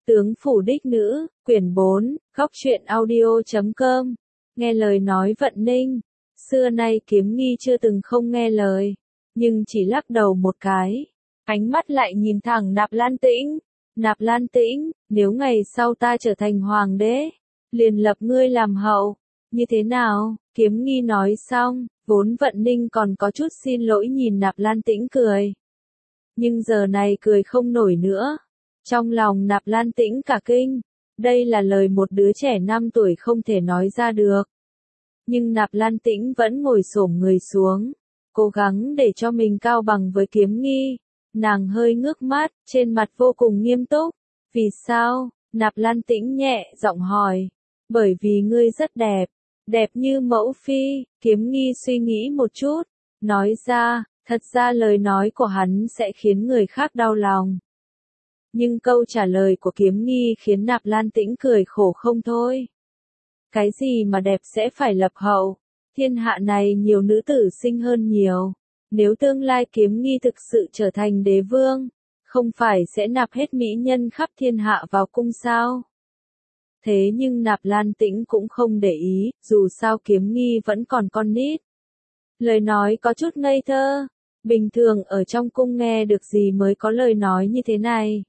Tướng phủ đích nữ, quyển 4, góc truyện audio.com. Nghe lời nói Vận Ninh. Xưa nay Kiếm Nghi chưa từng không nghe lời, nhưng chỉ lắc đầu một cái. Ánh mắt lại nhìn thẳng Nạp Lan Tĩnh. Nạp Lan Tĩnh, nếu ngày sau ta trở thành hoàng đế, liền lập ngươi làm hậu. Như thế nào? Kiếm Nghi nói xong, vốn Vận Ninh còn có chút xin lỗi nhìn Nạp Lan Tĩnh cười. Nhưng giờ này cười không nổi nữa. Trong lòng Nạp Lan Tĩnh cả kinh, đây là lời một đứa trẻ 5 tuổi không thể nói ra được. Nhưng Nạp Lan Tĩnh vẫn ngồi xổm người xuống, cố gắng để cho mình cao bằng với Kiếm Nghi. Nàng hơi ngước mắt, trên mặt vô cùng nghiêm túc. Vì sao? Nạp Lan Tĩnh nhẹ giọng hỏi. Bởi vì ngươi rất đẹp, đẹp như mẫu phi. Kiếm Nghi suy nghĩ một chút, nói ra, thật ra lời nói của hắn sẽ khiến người khác đau lòng. Nhưng câu trả lời của Kiếm Nghi khiến Nạp Lan Tĩnh cười khổ không thôi. Cái gì mà đẹp sẽ phải lập hậu? Thiên hạ này nhiều nữ tử xinh hơn nhiều. Nếu tương lai Kiếm Nghi thực sự trở thành đế vương, không phải sẽ nạp hết mỹ nhân khắp thiên hạ vào cung sao? Thế nhưng Nạp Lan Tĩnh cũng không để ý, dù sao Kiếm Nghi vẫn còn con nít. Lời nói có chút ngây thơ, bình thường ở trong cung nghe được gì mới có lời nói như thế này.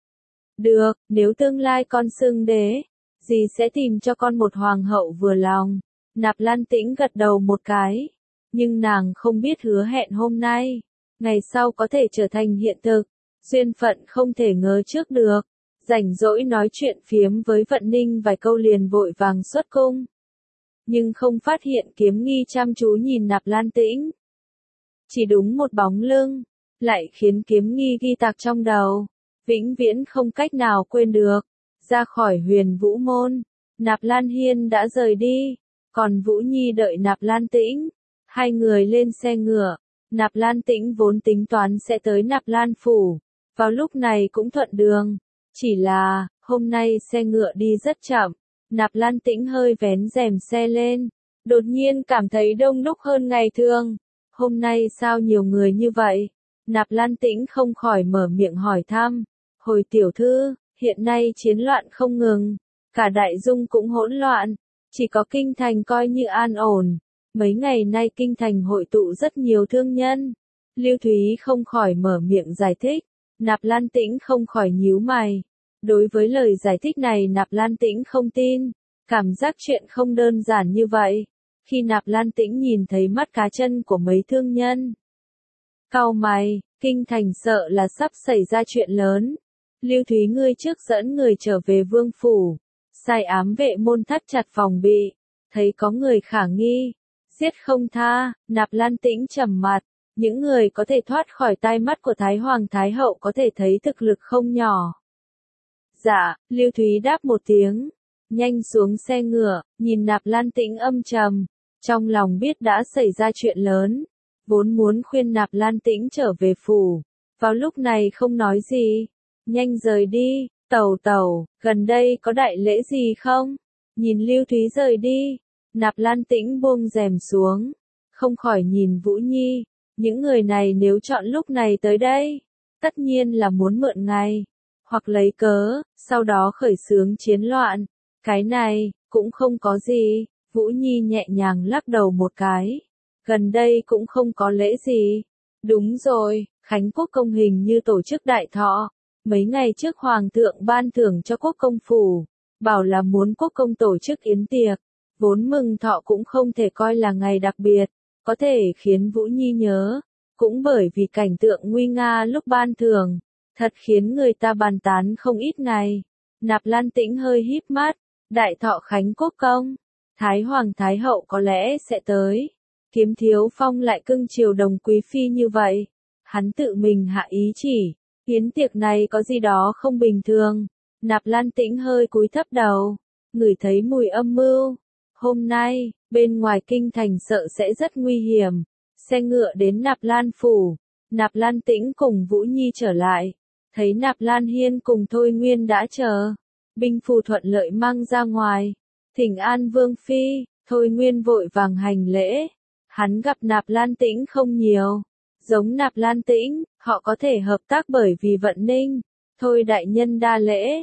Được, nếu tương lai con xưng đế, dì sẽ tìm cho con một hoàng hậu vừa lòng. Nạp Lan Tĩnh gật đầu một cái, nhưng nàng không biết hứa hẹn hôm nay, ngày sau có thể trở thành hiện thực, duyên phận không thể ngờ trước được. Rảnh rỗi nói chuyện phiếm với Vận Ninh vài câu liền vội vàng xuất cung. Nhưng không phát hiện Kiếm Nghi chăm chú nhìn Nạp Lan Tĩnh. Chỉ đúng một bóng lưng, lại khiến Kiếm Nghi ghi tạc trong đầu, vĩnh viễn không cách nào quên được. Ra khỏi Huyền Vũ môn, Nạp Lan Hiên đã rời đi, còn Vũ Nhi đợi Nạp Lan Tĩnh. Hai người lên xe ngựa, Nạp Lan Tĩnh vốn tính toán sẽ tới Nạp Lan phủ, vào lúc này cũng thuận đường. Chỉ là, hôm nay xe ngựa đi rất chậm, Nạp Lan Tĩnh hơi vén rèm xe lên, đột nhiên cảm thấy đông đúc hơn ngày thường. Hôm nay sao nhiều người như vậy? Nạp Lan Tĩnh không khỏi mở miệng hỏi thăm. Hồi tiểu thư, hiện nay chiến loạn không ngừng, cả đại dung cũng hỗn loạn, chỉ có kinh thành coi như an ổn. Mấy ngày nay kinh thành hội tụ rất nhiều thương nhân. Lưu Thúy không khỏi mở miệng giải thích. Nạp Lan Tĩnh không khỏi nhíu mày. Đối với lời giải thích này Nạp Lan Tĩnh không tin, cảm giác chuyện không đơn giản như vậy. Khi Nạp Lan Tĩnh nhìn thấy mắt cá chân của mấy thương nhân, cau mày, kinh thành sợ là sắp xảy ra chuyện lớn. Lưu Thúy ngươi trước dẫn người trở về vương phủ, sai ám vệ môn thắt chặt phòng bị, thấy có người khả nghi, giết không tha. Nạp Lan Tĩnh trầm mặt, những người có thể thoát khỏi tai mắt của Thái Hoàng Thái Hậu có thể thấy thực lực không nhỏ. Dạ, Lưu Thúy đáp một tiếng, nhanh xuống xe ngựa, nhìn Nạp Lan Tĩnh âm trầm, trong lòng biết đã xảy ra chuyện lớn, vốn muốn khuyên Nạp Lan Tĩnh trở về phủ, vào lúc này không nói gì, nhanh rời đi. Tẩu tẩu, gần đây có đại lễ gì không? Nhìn Lưu Thúy rời đi, Nạp Lan Tĩnh buông rèm xuống, không khỏi nhìn Vũ Nhi, những người này nếu chọn lúc này tới đây, tất nhiên là muốn mượn ngày, hoặc lấy cớ, sau đó khởi xướng chiến loạn. Cái này, cũng không có gì. Vũ Nhi nhẹ nhàng lắc đầu một cái. Gần đây cũng không có lễ gì. Đúng rồi, Khánh Quốc Công hình như tổ chức đại thọ. Mấy ngày trước Hoàng thượng ban thưởng cho Quốc Công phủ, bảo là muốn Quốc Công tổ chức yến tiệc. Vốn mừng thọ cũng không thể coi là ngày đặc biệt, có thể khiến Vũ Nhi nhớ. Cũng bởi vì cảnh tượng nguy nga lúc ban thưởng, thật khiến người ta bàn tán không ít ngày. Nạp Lan Tĩnh hơi híp mắt, đại thọ Khánh Quốc Công, Thái Hoàng Thái Hậu có lẽ sẽ tới. Kiếm Thiếu Phong lại cưng chiều Đồng quý phi như vậy, hắn tự mình hạ ý chỉ, yến tiệc này có gì đó không bình thường. Nạp Lan Tĩnh hơi cúi thấp đầu, ngửi thấy mùi âm mưu. Hôm nay, bên ngoài kinh thành sợ sẽ rất nguy hiểm. Xe ngựa đến Nạp Lan phủ, Nạp Lan Tĩnh cùng Vũ Nhi trở lại, thấy Nạp Lan Hiên cùng Thôi Nguyên đã chờ, binh phù thuận lợi mang ra ngoài, thỉnh an vương phi. Thôi Nguyên vội vàng hành lễ, hắn gặp Nạp Lan Tĩnh không nhiều, giống Nạp Lan Tĩnh, họ có thể hợp tác bởi vì Vận Ninh. Thôi đại nhân đa lễ.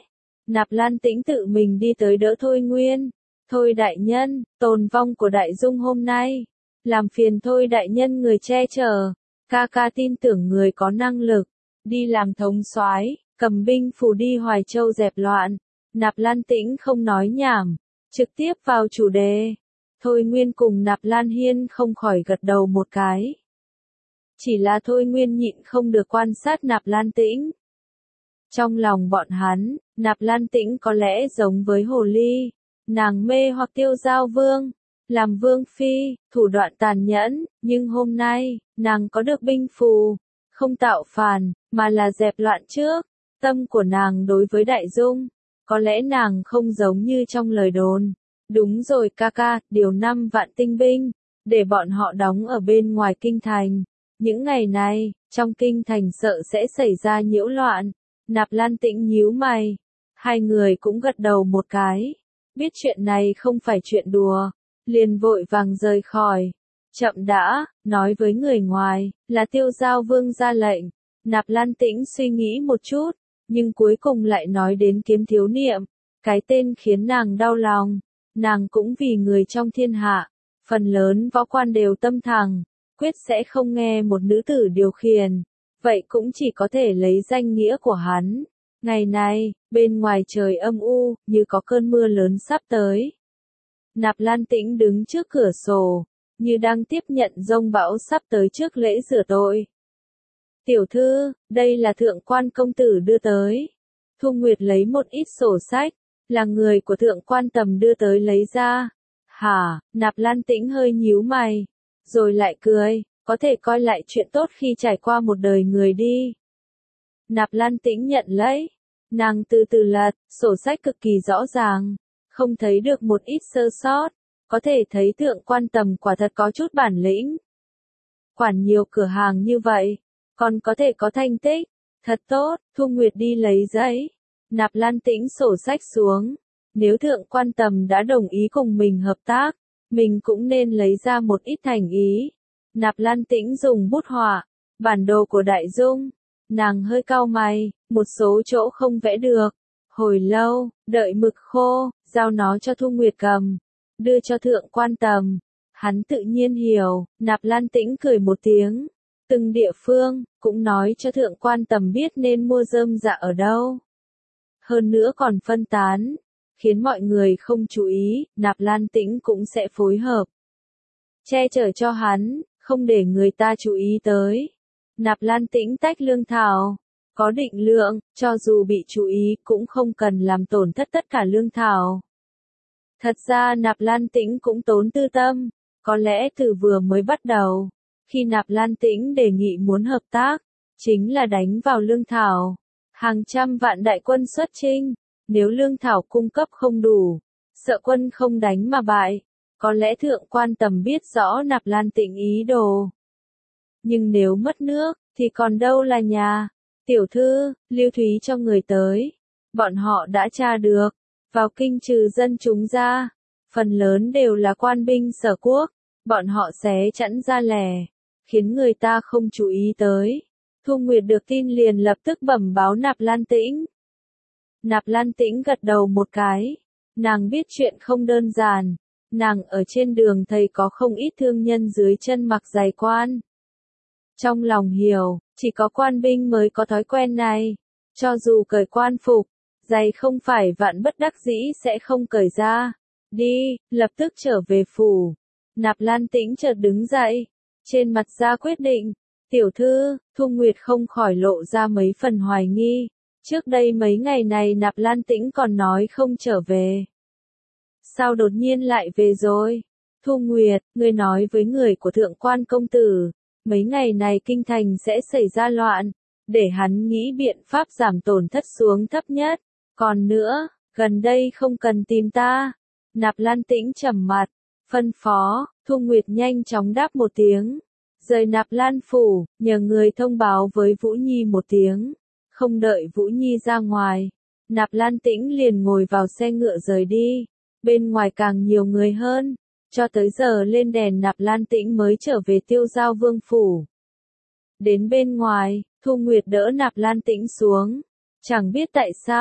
Nạp Lan Tĩnh tự mình đi tới đỡ Thôi Nguyên. Thôi đại nhân, tồn vong của Đại Dung hôm nay. Làm phiền Thôi đại nhân người che chở. Ca ca tin tưởng người có năng lực. Đi làm thống soái, cầm binh phù đi Hoài Châu dẹp loạn. Nạp Lan Tĩnh không nói nhảm. Trực tiếp vào chủ đề. Thôi Nguyên cùng Nạp Lan Hiên không khỏi gật đầu một cái. Chỉ là Thôi Nguyên nhịn không được quan sát Nạp Lan Tĩnh. Trong lòng bọn hắn, Nạp Lan Tĩnh có lẽ giống với hồ ly. Nàng mê hoặc Tiêu Giao Vương. Làm vương phi, thủ đoạn tàn nhẫn, nhưng hôm nay, nàng có được binh phù. Không tạo phản, mà là dẹp loạn trước. Tâm của nàng đối với Đại Dung. Có lẽ nàng không giống như trong lời đồn. Đúng rồi ca ca, điều 5 vạn tinh binh. Để bọn họ đóng ở bên ngoài kinh thành. Những ngày này, trong kinh thành sợ sẽ xảy ra nhiễu loạn. Nạp Lan Tĩnh nhíu mày. Hai người cũng gật đầu một cái. Biết chuyện này không phải chuyện đùa. Liền vội vàng rời khỏi. Chậm đã, nói với người ngoài, là Tiêu Giao Vương ra lệnh. Nạp Lan Tĩnh suy nghĩ một chút, nhưng cuối cùng lại nói đến Kiếm Thiếu Niệm. Cái tên khiến nàng đau lòng. Nàng cũng vì người trong thiên hạ. Phần lớn võ quan đều tâm thẳng. Quyết sẽ không nghe một nữ tử điều khiển. Vậy cũng chỉ có thể lấy danh nghĩa của hắn. Ngày này, bên ngoài trời âm u, như có cơn mưa lớn sắp tới. Nạp Lan Tĩnh đứng trước cửa sổ, như đang tiếp nhận dông bão sắp tới trước lễ rửa tội. Tiểu thư, đây là thượng quan công tử đưa tới. Thu Nguyệt lấy một ít sổ sách, là người của thượng quan Tầm đưa tới lấy ra. Hả, Nạp Lan Tĩnh hơi nhíu mày, rồi lại cười, có thể coi lại chuyện tốt khi trải qua một đời người đi. Nạp Lan Tĩnh nhận lấy, nàng từ từ lật, sổ sách cực kỳ rõ ràng, không thấy được một ít sơ sót, có thể thấy thượng quan Tầm quả thật có chút bản lĩnh. Quản nhiều cửa hàng như vậy, còn có thể có thành tích, thật tốt. Thu Nguyệt đi lấy giấy, Nạp Lan Tĩnh sổ sách xuống, nếu thượng quan Tầm đã đồng ý cùng mình hợp tác, mình cũng nên lấy ra một ít thành ý. Nạp Lan Tĩnh dùng bút họa, bản đồ của Đại Dung, nàng hơi cau mày, một số chỗ không vẽ được. Hồi lâu, đợi mực khô, giao nó cho Thu Nguyệt cầm, đưa cho thượng quan Tầm. Hắn tự nhiên hiểu, Nạp Lan Tĩnh cười một tiếng. Từng địa phương, cũng nói cho thượng quan Tầm biết nên mua rơm rạ ở đâu. Hơn nữa còn phân tán, khiến mọi người không chú ý, Nạp Lan Tĩnh cũng sẽ phối hợp. Che chở cho hắn, không để người ta chú ý tới. Nạp Lan Tĩnh tách lương thảo, có định lượng, cho dù bị chú ý cũng không cần làm tổn thất tất cả lương thảo. Thật ra Nạp Lan Tĩnh cũng tốn tư tâm, có lẽ từ vừa mới bắt đầu, khi Nạp Lan Tĩnh đề nghị muốn hợp tác, chính là đánh vào lương thảo. Hàng trăm vạn đại quân xuất chinh, nếu lương thảo cung cấp không đủ, sợ quân không đánh mà bại. Có lẽ thượng quan Tầm biết rõ Nạp Lan Tĩnh ý đồ. Nhưng nếu mất nước, thì còn đâu là nhà. Tiểu thư, Lưu Thúy cho người tới. Bọn họ đã tra được, vào kinh trừ dân chúng ra. Phần lớn đều là quan binh Sở Quốc. Bọn họ xé chẵn ra lẻ, khiến người ta không chú ý tới. Thu Nguyệt được tin liền lập tức bẩm báo Nạp Lan Tĩnh. Nạp Lan Tĩnh gật đầu một cái. Nàng biết chuyện không đơn giản. Nàng ở trên đường thấy có không ít thương nhân dưới chân mặc giày quan. Trong lòng hiểu, chỉ có quan binh mới có thói quen này. Cho dù cởi quan phục, giày không phải vạn bất đắc dĩ sẽ không cởi ra. Đi, lập tức trở về phủ. Nạp Lan Tĩnh chợt đứng dậy, trên mặt ra quyết định. Tiểu thư, Thu Nguyệt không khỏi lộ ra mấy phần hoài nghi. Trước đây mấy ngày này Nạp Lan Tĩnh còn nói không trở về. Sao đột nhiên lại về rồi? Thu Nguyệt, ngươi nói với người của thượng quan công tử, mấy ngày này kinh thành sẽ xảy ra loạn, để hắn nghĩ biện pháp giảm tổn thất xuống thấp nhất. Còn nữa, gần đây không cần tìm ta. Nạp Lan Tĩnh trầm mặt, phân phó. Thu Nguyệt nhanh chóng đáp một tiếng. Rời Nạp Lan phủ, nhờ người thông báo với Vũ Nhi một tiếng. Không đợi Vũ Nhi ra ngoài, Nạp Lan Tĩnh liền ngồi vào xe ngựa rời đi. Bên ngoài càng nhiều người hơn, cho tới giờ lên đèn Nạp Lan Tĩnh mới trở về Tiêu Giao Vương phủ. Đến bên ngoài, Thu Nguyệt đỡ Nạp Lan Tĩnh xuống. Chẳng biết tại sao,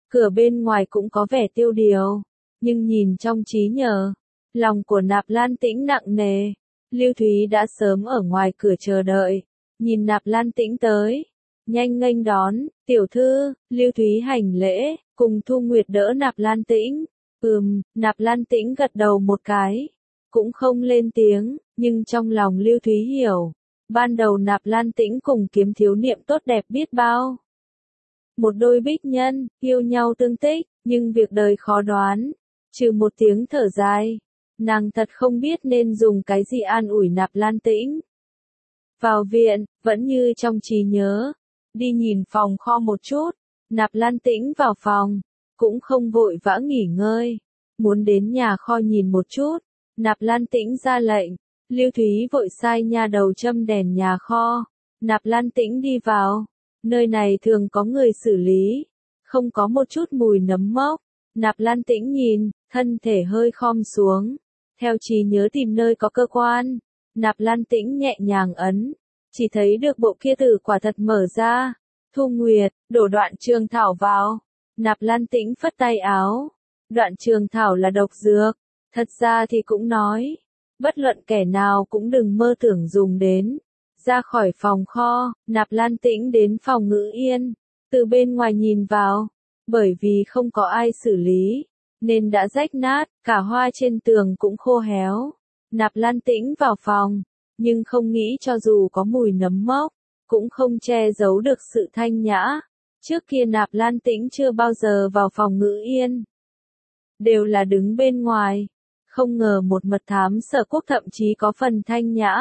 cửa bên ngoài cũng có vẻ tiêu điều, nhưng nhìn trong trí nhớ, lòng của Nạp Lan Tĩnh nặng nề. Lưu Thúy đã sớm ở ngoài cửa chờ đợi, nhìn Nạp Lan Tĩnh tới, nhanh nghênh đón, tiểu thư. Lưu Thúy hành lễ, cùng Thu Nguyệt đỡ Nạp Lan Tĩnh. Nạp Lan Tĩnh gật đầu một cái, cũng không lên tiếng, nhưng trong lòng Lưu Thúy hiểu, ban đầu Nạp Lan Tĩnh cùng Kiếm Thiếu Niệm tốt đẹp biết bao. Một đôi bích nhân, yêu nhau tương tích, nhưng việc đời khó đoán, trừ một tiếng thở dài, nàng thật không biết nên dùng cái gì an ủi Nạp Lan Tĩnh. Vào viện, vẫn như trong trí nhớ, đi nhìn phòng kho một chút, Nạp Lan Tĩnh vào phòng, cũng không vội vã nghỉ ngơi, muốn đến nhà kho nhìn một chút. Nạp Lan Tĩnh ra lệnh, Lưu Thúy vội sai nha đầu châm đèn nhà kho. Nạp Lan Tĩnh đi vào, nơi này thường có người xử lý, không có một chút mùi nấm mốc. Nạp Lan Tĩnh nhìn, thân thể hơi khom xuống, theo trí nhớ tìm nơi có cơ quan. Nạp Lan Tĩnh nhẹ nhàng ấn, chỉ thấy được bộ kia tử quả thật mở ra. Thu Nguyệt, đổ Đoạn Trường Thảo vào. Nạp Lan Tĩnh phất tay áo. Đoạn Trường Thảo là độc dược, thật ra thì cũng nói, bất luận kẻ nào cũng đừng mơ tưởng dùng đến. Ra khỏi phòng kho, Nạp Lan Tĩnh đến phòng Ngữ Yên, từ bên ngoài nhìn vào, bởi vì không có ai xử lý, nên đã rách nát, cả hoa trên tường cũng khô héo. Nạp Lan Tĩnh vào phòng, nhưng không nghĩ cho dù có mùi nấm mốc, cũng không che giấu được sự thanh nhã. Trước kia Nạp Lan Tĩnh chưa bao giờ vào phòng Ngữ Yên, đều là đứng bên ngoài, không ngờ một mật thám Sở Quốc thậm chí có phần thanh nhã.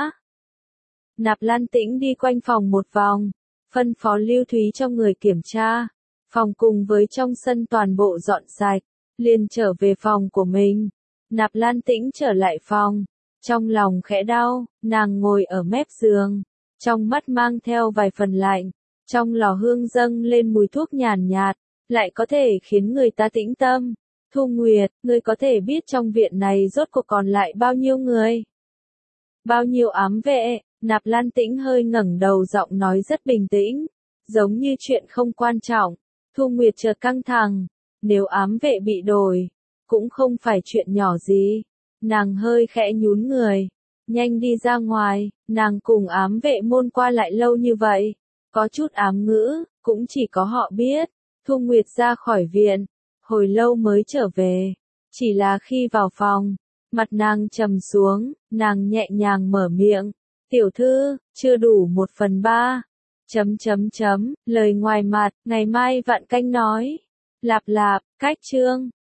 Nạp Lan Tĩnh đi quanh phòng một vòng, phân phó Lưu Thúy cho người kiểm tra, phòng cùng với trong sân toàn bộ dọn sạch, liền trở về phòng của mình. Nạp Lan Tĩnh trở lại phòng, trong lòng khẽ đau, nàng ngồi ở mép giường, trong mắt mang theo vài phần lạnh, trong lò hương dâng lên mùi thuốc nhàn nhạt, lại có thể khiến người ta tĩnh tâm. Thu Nguyệt, ngươi có thể biết trong viện này rốt cuộc còn lại bao nhiêu người? Bao nhiêu ám vệ? Nạp Lan Tĩnh hơi ngẩng đầu, giọng nói rất bình tĩnh, giống như chuyện không quan trọng. Thu Nguyệt chợt căng thẳng, nếu ám vệ bị đổi, cũng không phải chuyện nhỏ gì. Nàng hơi khẽ nhún người, nhanh đi ra ngoài, nàng cùng ám vệ môn qua lại lâu như vậy, có chút ám ngữ, cũng chỉ có họ biết. Thu Nguyệt ra khỏi viện, hồi lâu mới trở về, chỉ là khi vào phòng, mặt nàng trầm xuống, nàng nhẹ nhàng mở miệng, tiểu thư, chưa đủ 1/3. Lời ngoài mặt, ngày mai Vạn Canh nói, lạp lạp, cách chương.